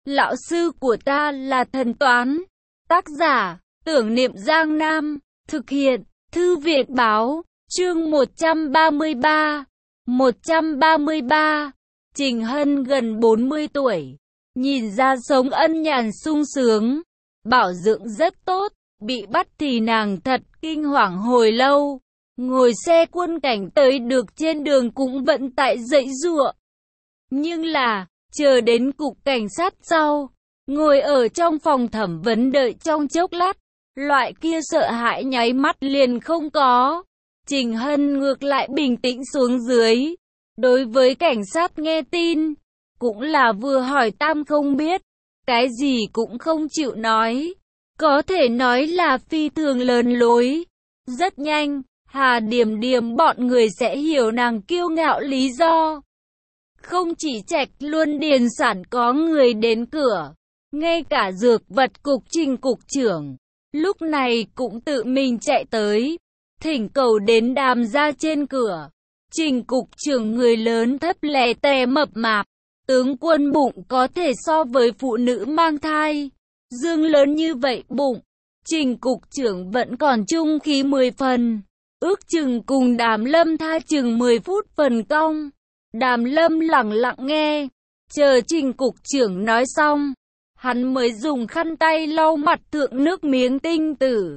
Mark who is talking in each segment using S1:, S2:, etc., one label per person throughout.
S1: Lão sư của ta là thần toán. Tác giả, Tưởng Niệm Giang Nam. Thực hiện, Thư viện báo. Chương 133. 133. Trình Hân gần 40 tuổi. Nhìn ra sống ân nhàn sung sướng. Bảo dưỡng rất tốt. Bị bắt thì nàng thật kinh hoàng hồi lâu. Ngồi xe quân cảnh tới được trên đường cũng vẫn tại dãy giụa. Nhưng là, chờ đến cục cảnh sát sau, ngồi ở trong phòng thẩm vấn đợi trong chốc lát, loại kia sợ hãi nháy mắt liền không có. Trình Hân ngược lại bình tĩnh xuống dưới. Đối với cảnh sát nghe tin, cũng là vừa hỏi tam không biết, cái gì cũng không chịu nói. Có thể nói là phi thường lớn lối. Rất nhanh, Hà Điểm Điểm bọn người sẽ hiểu nàng kiêu ngạo lý do. Không chỉ Trạch Luân Điền Sản có người đến cửa, ngay cả dược vật cục Trình cục trưởng, lúc này cũng tự mình chạy tới, thỉnh cầu đến Đàm gia trên cửa. Trình cục trưởng người lớn thấp lè tè mập mạp, tướng quân bụng có thể so với phụ nữ mang thai. Dương lớn như vậy bụng, Trình cục trưởng vẫn còn trung khí 10 phần, ước chừng cùng Đàm Lâm tha chừng 10 phút phần cong. Đàm Lâm lặng lặng nghe, chờ Trình cục trưởng nói xong, hắn mới dùng khăn tay lau mặt thượng nước miếng tinh tử.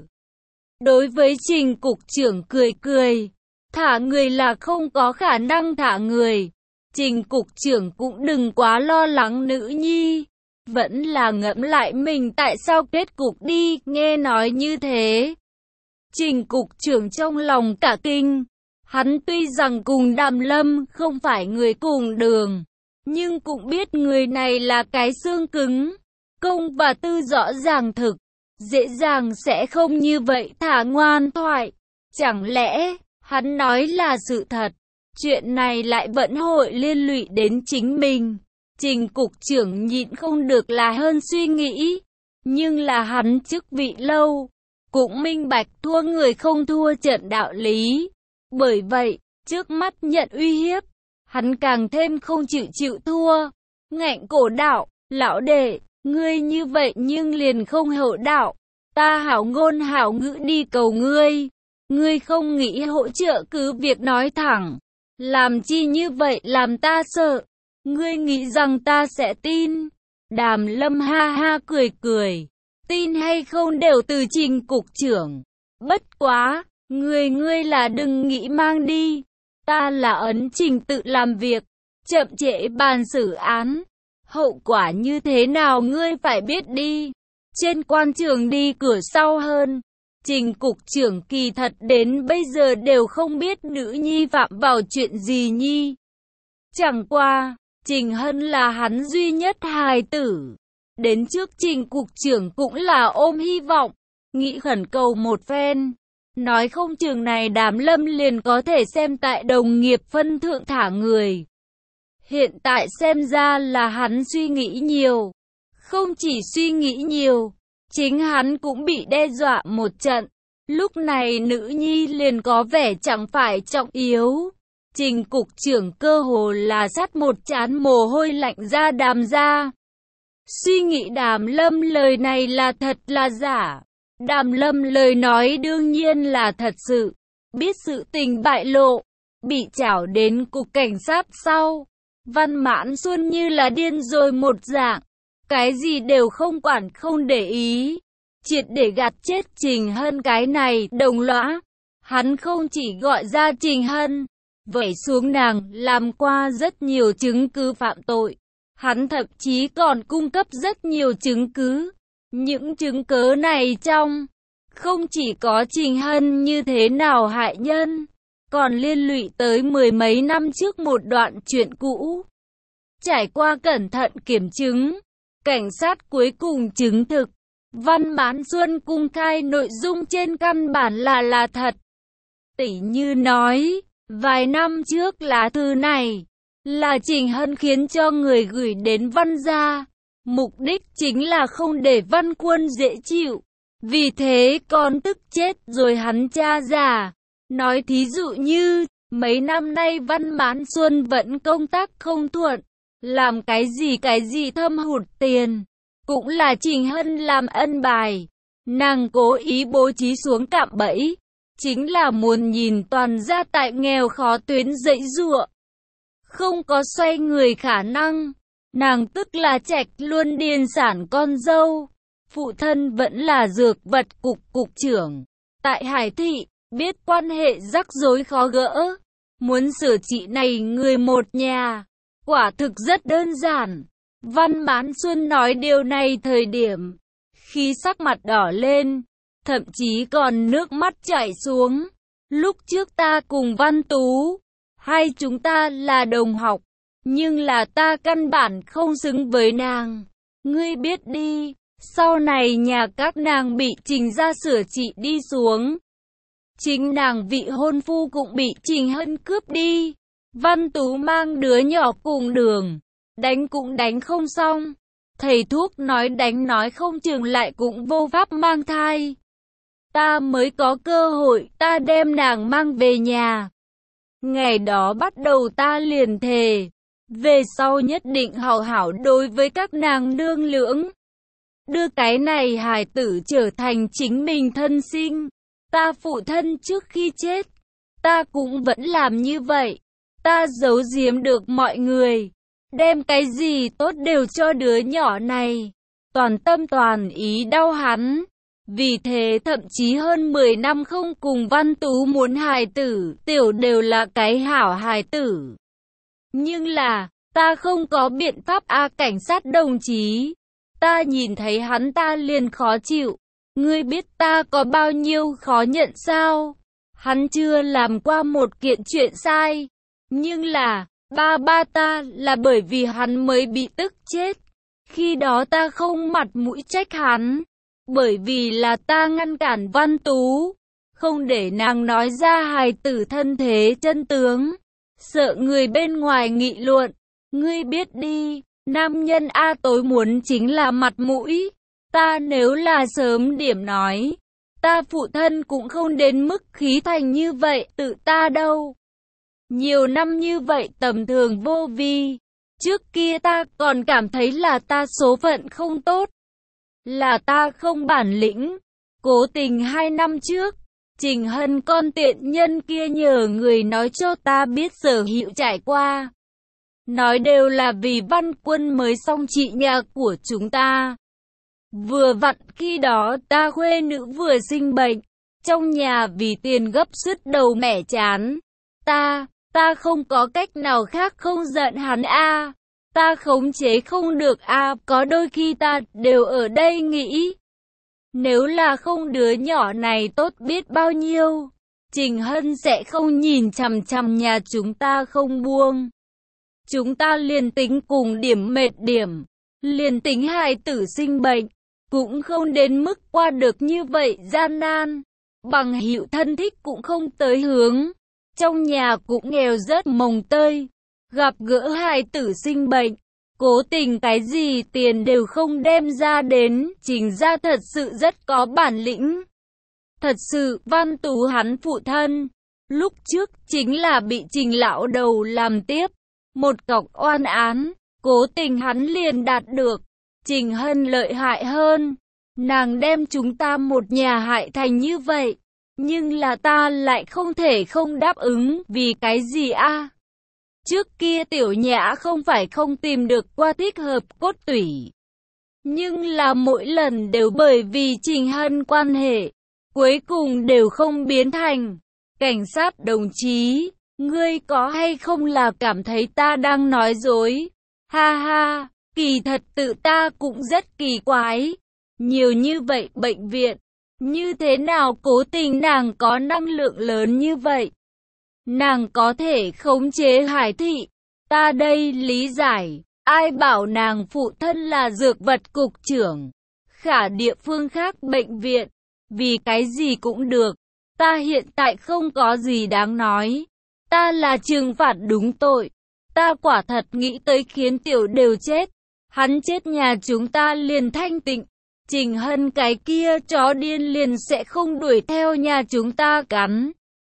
S1: Đối với Trình cục trưởng cười cười, thả người là không có khả năng thả người. Trình cục trưởng cũng đừng quá lo lắng nữ nhi, vẫn là ngẫm lại mình tại sao kết cục đi, nghe nói như thế. Trình cục trưởng trong lòng cả kinh. Hắn tuy rằng cùng Đàm Lâm không phải người cùng đường, nhưng cũng biết người này là cái xương cứng, công và tư rõ ràng thực, dễ dàng sẽ không như vậy thả ngoan thoại. Chẳng lẽ, hắn nói là sự thật, chuyện này lại vẫn hội liên lụy đến chính mình. Trình cục trưởng nhịn không được là hơn suy nghĩ, nhưng là hắn chức vị lâu, cũng minh bạch thua người không thua trận đạo lý. Bởi vậy, trước mắt nhận uy hiếp, hắn càng thêm không chịu thua. Ngạnh cổ đạo, lão đệ, ngươi như vậy nhưng liền không hậu đạo. Ta hảo ngôn hảo ngữ đi cầu ngươi. Ngươi không nghĩ hỗ trợ cứ việc nói thẳng. Làm chi như vậy làm ta sợ. Ngươi nghĩ rằng ta sẽ tin. Đàm Lâm ha ha cười cười. Tin hay không đều từ Trình cục trưởng. Bất quá. Ngươi là đừng nghĩ mang đi. Ta là ấn trình tự làm việc. Chậm trễ bàn xử án. Hậu quả như thế nào ngươi phải biết đi. Trên quan trường đi cửa sau hơn. Trình cục trưởng kỳ thật đến bây giờ đều không biết nữ nhi phạm vào chuyện gì nhi. Chẳng qua, Trình Hân là hắn duy nhất hài tử. Đến trước Trình cục trưởng cũng là ôm hy vọng. Nghĩ khẩn cầu một phen. Nói không chừng này Đàm Lâm liền có thể xem tại đồng nghiệp phân thượng thả người. Hiện tại xem ra là hắn suy nghĩ nhiều. Không chỉ suy nghĩ nhiều, chính hắn cũng bị đe dọa một trận. Lúc này nữ nhi liền có vẻ chẳng phải trọng yếu. Trình cục trưởng cơ hồ là sắt một trán mồ hôi lạnh ra Đàm ra. Suy nghĩ Đàm Lâm lời này là thật là giả. Đàm Lâm lời nói đương nhiên là thật sự. Biết sự tình bại lộ, bị trảo đến cục cảnh sát sau. Văn Mãn Xuân như là điên rồi một dạng. Cái gì đều không quản không để ý. Triệt để gạt chết Trình Hân cái này đồng lõa. Hắn không chỉ gọi ra Trình Hân, vẩy xuống nàng làm qua rất nhiều chứng cứ phạm tội. Hắn thậm chí còn cung cấp rất nhiều chứng cứ. Những chứng cứ này trong, không chỉ có Trình Hân như thế nào hại nhân, còn liên lụy tới mười mấy năm trước một đoạn chuyện cũ. Trải qua cẩn thận kiểm chứng, cảnh sát cuối cùng chứng thực, Văn Mãn Xuân cung khai nội dung trên căn bản là thật. Tỉ như nói, vài năm trước lá thư này, là Trình Hân khiến cho người gửi đến Văn gia. Mục đích chính là không để Văn Quân dễ chịu. Vì thế con tức chết rồi hắn cha già. Nói thí dụ như, mấy năm nay Văn Mãn Xuân vẫn công tác không thuận. Làm cái gì thâm hụt tiền, cũng là Trình Hân làm ân bài. Nàng cố ý bố trí xuống cạm bẫy, chính là muốn nhìn toàn gia tại nghèo khó tuyến dãy giụa. Không có xoay người khả năng, nàng tức là Trạch Luân điền sản con dâu. Phụ thân vẫn là dược vật cục trưởng tại Hải Thị, biết quan hệ rắc rối khó gỡ. Muốn sửa trị này người một nhà, quả thực rất đơn giản. Văn Mãn Xuân nói điều này thời điểm, khi sắc mặt đỏ lên, thậm chí còn nước mắt chảy xuống. Lúc trước ta cùng Văn Tú, hai chúng ta là đồng học, nhưng là ta căn bản không xứng với nàng. Ngươi biết đi, sau này nhà các nàng bị Trình gia sửa trị đi xuống. Chính nàng vị hôn phu cũng bị Trình Hân cướp đi. Văn Tú mang đứa nhỏ cùng đường, đánh cũng đánh không xong. Thầy thuốc nói đánh nói không chừng lại cũng vô pháp mang thai. Ta mới có cơ hội, ta đem nàng mang về nhà. Ngày đó bắt đầu ta liền thề, về sau nhất định hảo hảo đối với các nàng nương lưỡng. Đưa cái này hài tử trở thành chính mình thân sinh. Ta phụ thân trước khi chết, ta cũng vẫn làm như vậy. Ta giấu giếm được mọi người, đem cái gì tốt đều cho đứa nhỏ này, toàn tâm toàn ý đau hắn. Vì thế thậm chí hơn 10 năm không cùng Văn Tú muốn hài tử, tiểu đều là cái hảo hài tử. Nhưng là, ta không có biện pháp cảnh sát đồng chí. Ta nhìn thấy hắn ta liền khó chịu. Ngươi biết ta có bao nhiêu khó nhận sao? Hắn chưa làm qua một kiện chuyện sai. Nhưng là, ba ta là bởi vì hắn mới bị tức chết. Khi đó ta không mặt mũi trách hắn. Bởi vì là ta ngăn cản Văn Tú, không để nàng nói ra hài tử thân thế chân tướng. Sợ người bên ngoài nghị luận. Ngươi biết đi, nam nhân tối muốn chính là mặt mũi. Ta nếu là sớm điểm nói, ta phụ thân cũng không đến mức khí thành như vậy tự ta đâu. Nhiều năm như vậy tầm thường vô vi. Trước kia ta còn cảm thấy là ta số phận không tốt, là ta không bản lĩnh. Cố tình 2 năm trước, Trình Hân con tiện nhân kia nhờ người nói cho ta biết sở hữu trải qua. Nói đều là vì Văn Quân mới xong trị nhà của chúng ta. Vừa vặn khi đó ta khuê nữ vừa sinh bệnh, trong nhà vì tiền gấp sứt đầu mẻ chán. Ta không có cách nào khác không giận hắn ta khống chế không được có đôi khi ta đều ở đây nghĩ. Nếu là không đứa nhỏ này tốt biết bao nhiêu, Trình Hân sẽ không nhìn chằm chằm nhà chúng ta không buông. Chúng ta liền tính cùng điểm mệt điểm, liền tính hài tử sinh bệnh, cũng không đến mức qua được như vậy gian nan. Bằng hữu thân thích cũng không tới hướng, trong nhà cũng nghèo rớt mồng tơi. Gặp gỡ hài tử sinh bệnh, cố tình cái gì tiền đều không đem ra đến. Trình ra thật sự rất có bản lĩnh. Thật sự, Văn Tú hắn phụ thân, lúc trước chính là bị Trình lão đầu làm tiếp một cọc oan án, cố tình hắn liền đạt được. Trình Hân lợi hại hơn, nàng đem chúng ta một nhà hại thành như vậy, nhưng là ta lại không thể không đáp ứng. Vì cái gì Trước kia Tiểu Nhã không phải không tìm được qua thích hợp cốt tủy, nhưng là mỗi lần đều bởi vì Trình Hân quan hệ, cuối cùng đều không biến thành. Cảnh sát đồng chí, ngươi có hay không là cảm thấy ta đang nói dối? Ha ha, kỳ thật tự ta cũng rất kỳ quái. Nhiều như vậy bệnh viện, như thế nào cố tình nàng có năng lượng lớn như vậy? Nàng có thể khống chế Hải Thị. Ta đây lý giải, ai bảo nàng phụ thân là dược vật cục trưởng. Khả địa phương khác bệnh viện, vì cái gì cũng được. Ta hiện tại không có gì đáng nói. Ta là trừng phạt đúng tội. Ta quả thật nghĩ tới khiến Tiểu đều chết. Hắn chết nhà chúng ta liền thanh tịnh. Trình Hân cái kia chó điên liền sẽ không đuổi theo nhà chúng ta cắn.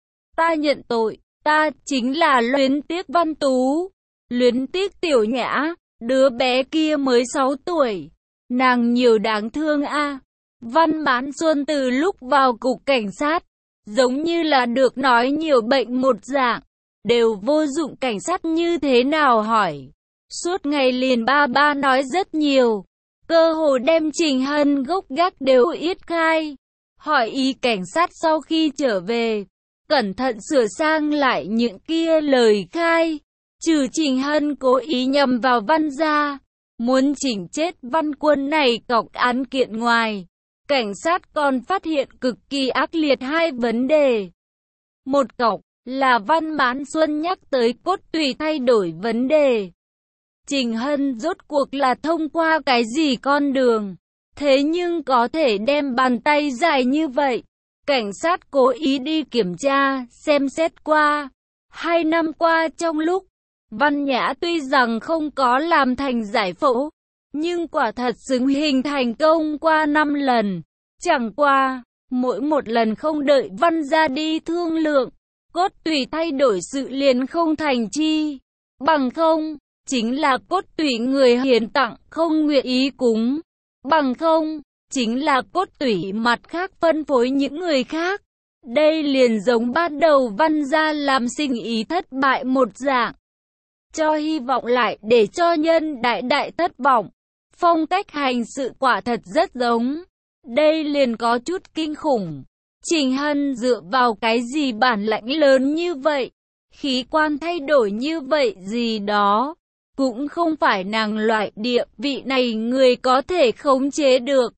S1: Ta nhận tội. Ta chính là luyến tiếc Văn Tú, luyến tiếc Tiểu Nhã. Đứa bé kia mới 6 tuổi. Nàng nhiều đáng thương a. Văn Mãn Xuân từ lúc vào cục cảnh sát, giống như là được nói nhiều bệnh một dạng. Đều vô dụng, cảnh sát như thế nào hỏi. Suốt ngày liền ba nói rất nhiều. Cơ hồ đem Trình Hân gốc gác đều yết khai. Hỏi ý cảnh sát sau khi trở về, cẩn thận sửa sang lại những kia lời khai. Trừ Trình Hân cố ý nhầm vào Văn gia, muốn chỉnh chết Văn Quân này cọc án kiện ngoài, cảnh sát còn phát hiện cực kỳ ác liệt hai vấn đề. Một cọc là Văn Mãn Xuân nhắc tới cốt tủy thay đổi vấn đề. Trình Hân rốt cuộc là thông qua cái gì con đường, thế nhưng có thể đem bàn tay dài như vậy. Cảnh sát cố ý đi kiểm tra, xem xét qua. 2 năm qua trong lúc Văn Nhã tuy rằng không có làm thành giải phẫu, nhưng quả thật xứng hình thành công qua 5 lần. Chẳng qua, mỗi một lần không đợi Văn ra đi thương lượng, cốt tủy thay đổi sự liền không thành chi. Bằng không, chính là cốt tủy người hiến tặng không nguyện ý cúng. Bằng không, chính là cốt tủy mặt khác phân phối những người khác. Đây liền giống ban đầu Văn gia làm sinh ý thất bại một dạng. Cho hy vọng lại để cho nhân đại thất vọng. Phong cách hành sự quả thật rất giống. Đây liền có chút kinh khủng. Trình Hân dựa vào cái gì bản lãnh lớn như vậy? Khí quan thay đổi như vậy gì đó. Cũng không phải nàng loại địa vị này người có thể khống chế được.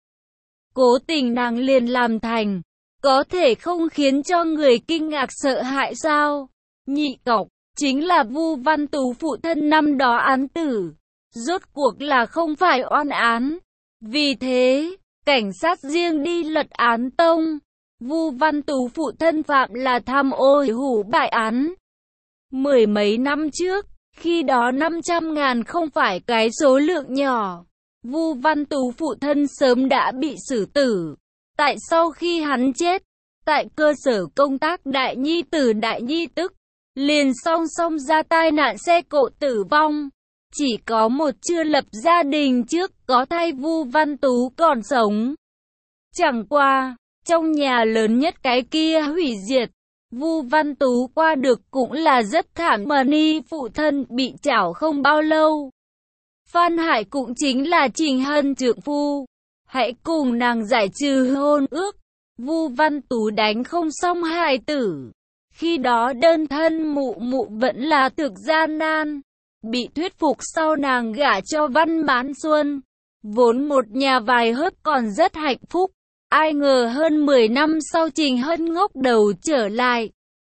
S1: Cố tình nàng liền làm thành. Có thể không khiến cho người kinh ngạc sợ hãi sao? Nhị cọc, chính là Vu Văn Tú phụ thân năm đó án tử. Rốt cuộc là không phải oan án. Vì thế, cảnh sát riêng đi lật án tông. Vu Văn Tú phụ thân phạm là tham ô hủ bại án. Mười mấy năm trước, khi đó 500.000 không phải cái số lượng nhỏ. Vu Văn Tú phụ thân sớm đã bị xử tử. Tại sau khi hắn chết, tại cơ sở công tác đại nhi tử đại nhi tức, liền song song ra tai nạn xe cộ tử vong. Chỉ có một chưa lập gia đình trước có thai Vu Văn Tú còn sống. Chẳng qua, trong nhà lớn nhất cái kia hủy diệt, Vu Văn Tú qua được cũng là rất thảm. Ni phụ thân bị chảo không bao lâu. Phan Hải cũng chính là Trình Hân trượng phu. Hãy cùng nàng giải trừ hôn ước. Vu Văn Tú đánh không xong hài tử. Khi đó đơn thân mụ mụ vẫn là thực gian nan. Bị thuyết phục sau nàng gả cho Văn Mãn Xuân. Vốn một nhà vài hớp còn rất hạnh phúc. Ai ngờ hơn 10 năm sau Trình Hân ngóc đầu trở lại.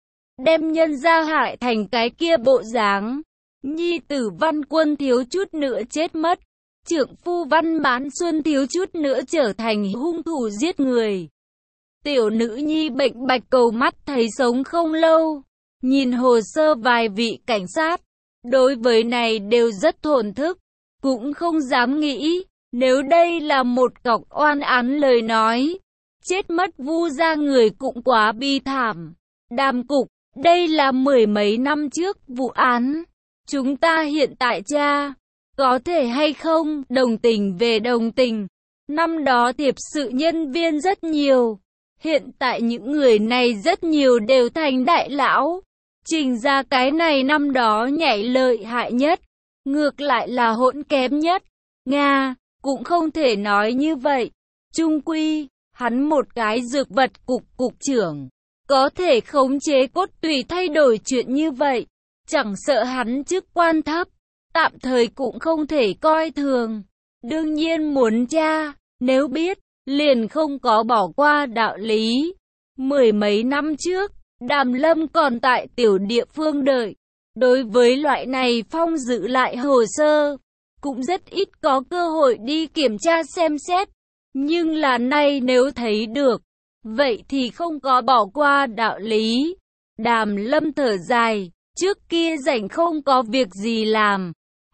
S1: Đem nhân gia hại thành cái kia bộ dáng. Nhi tử Văn Quân thiếu chút nữa chết mất. Trượng phu Văn Mãn Xuân thiếu chút nữa trở thành hung thủ giết người. Tiểu nữ nhi bệnh bạch cầu mắt thấy sống không lâu. Nhìn hồ sơ vài vị cảnh sát, đối với này đều rất thổn thức. Cũng không dám nghĩ, nếu đây là một cọc oan án lời nói, chết mất Vu gia người cũng quá bi thảm. Đàm cục, đây là 10 mấy năm trước vụ án. Chúng ta hiện tại tra, có thể hay không, đồng tình về đồng tình. Năm đó thiệp sự nhân viên rất nhiều. Hiện tại những người này rất nhiều đều thành đại lão. Trình ra cái này năm đó nhảy lợi hại nhất. Ngược lại là hỗn kém nhất. Nga, cũng không thể nói như vậy. Chung quy, hắn một cái dược vật cục trưởng. Có thể khống chế cốt tùy thay đổi chuyện như vậy. Chẳng sợ hắn chức quan thấp. Tạm thời cũng không thể coi thường. Đương nhiên muốn tra, nếu biết, liền không có bỏ qua đạo lý. 10 mấy năm trước, Đàm Lâm còn tại tiểu địa phương đợi. Đối với loại này Phong giữ lại hồ sơ, cũng rất ít có cơ hội đi kiểm tra xem xét. Nhưng là nay nếu thấy được, vậy thì không có bỏ qua đạo lý. Đàm Lâm thở dài, trước kia rảnh không có việc gì làm.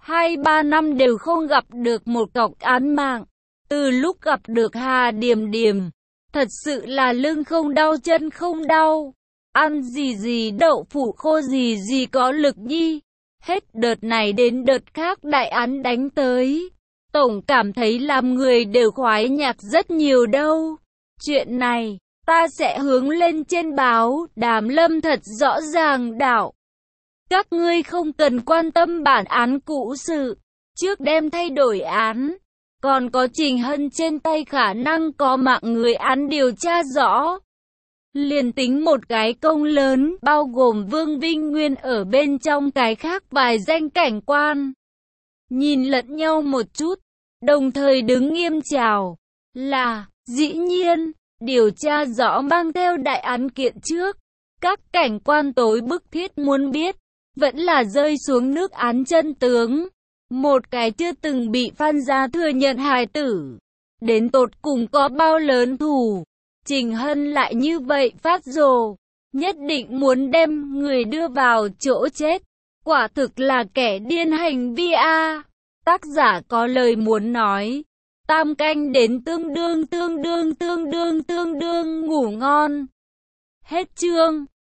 S1: 2-3 năm đều không gặp được một cọc án mạng. Từ lúc gặp được Hà Điềm Điềm, thật sự là lưng không đau chân không đau. Ăn gì đậu phụ khô gì có lực nhi. Hết đợt này đến đợt khác đại án đánh tới. Tổng cảm thấy làm người đều khoái nhạc rất nhiều đâu. Chuyện này, ta sẽ hướng lên trên báo, Đàm Lâm thật rõ ràng đạo. Các ngươi không cần quan tâm bản án cũ sự, trước đem thay đổi án. Còn có Trình Hân trên tay khả năng có mạng người án điều tra rõ. Liền tính một cái công lớn, bao gồm Vương Vinh Nguyên ở bên trong cái khác vài danh cảnh quan. Nhìn lẫn nhau một chút, đồng thời đứng nghiêm chào. Là, dĩ nhiên, điều tra rõ mang theo đại án kiện trước. Các cảnh quan tối bức thiết muốn biết, vẫn là rơi xuống nước án chân tướng. Một cái chưa từng bị Phan gia thừa nhận hài tử. Đến tột cùng có bao lớn thù. Trình Hân lại như vậy phát rồ. Nhất định muốn đem người đưa vào chỗ chết. Quả thực là kẻ điên hành vi a. Tác giả có lời muốn nói. Tam canh đến tương đương ngủ ngon. Hết chương.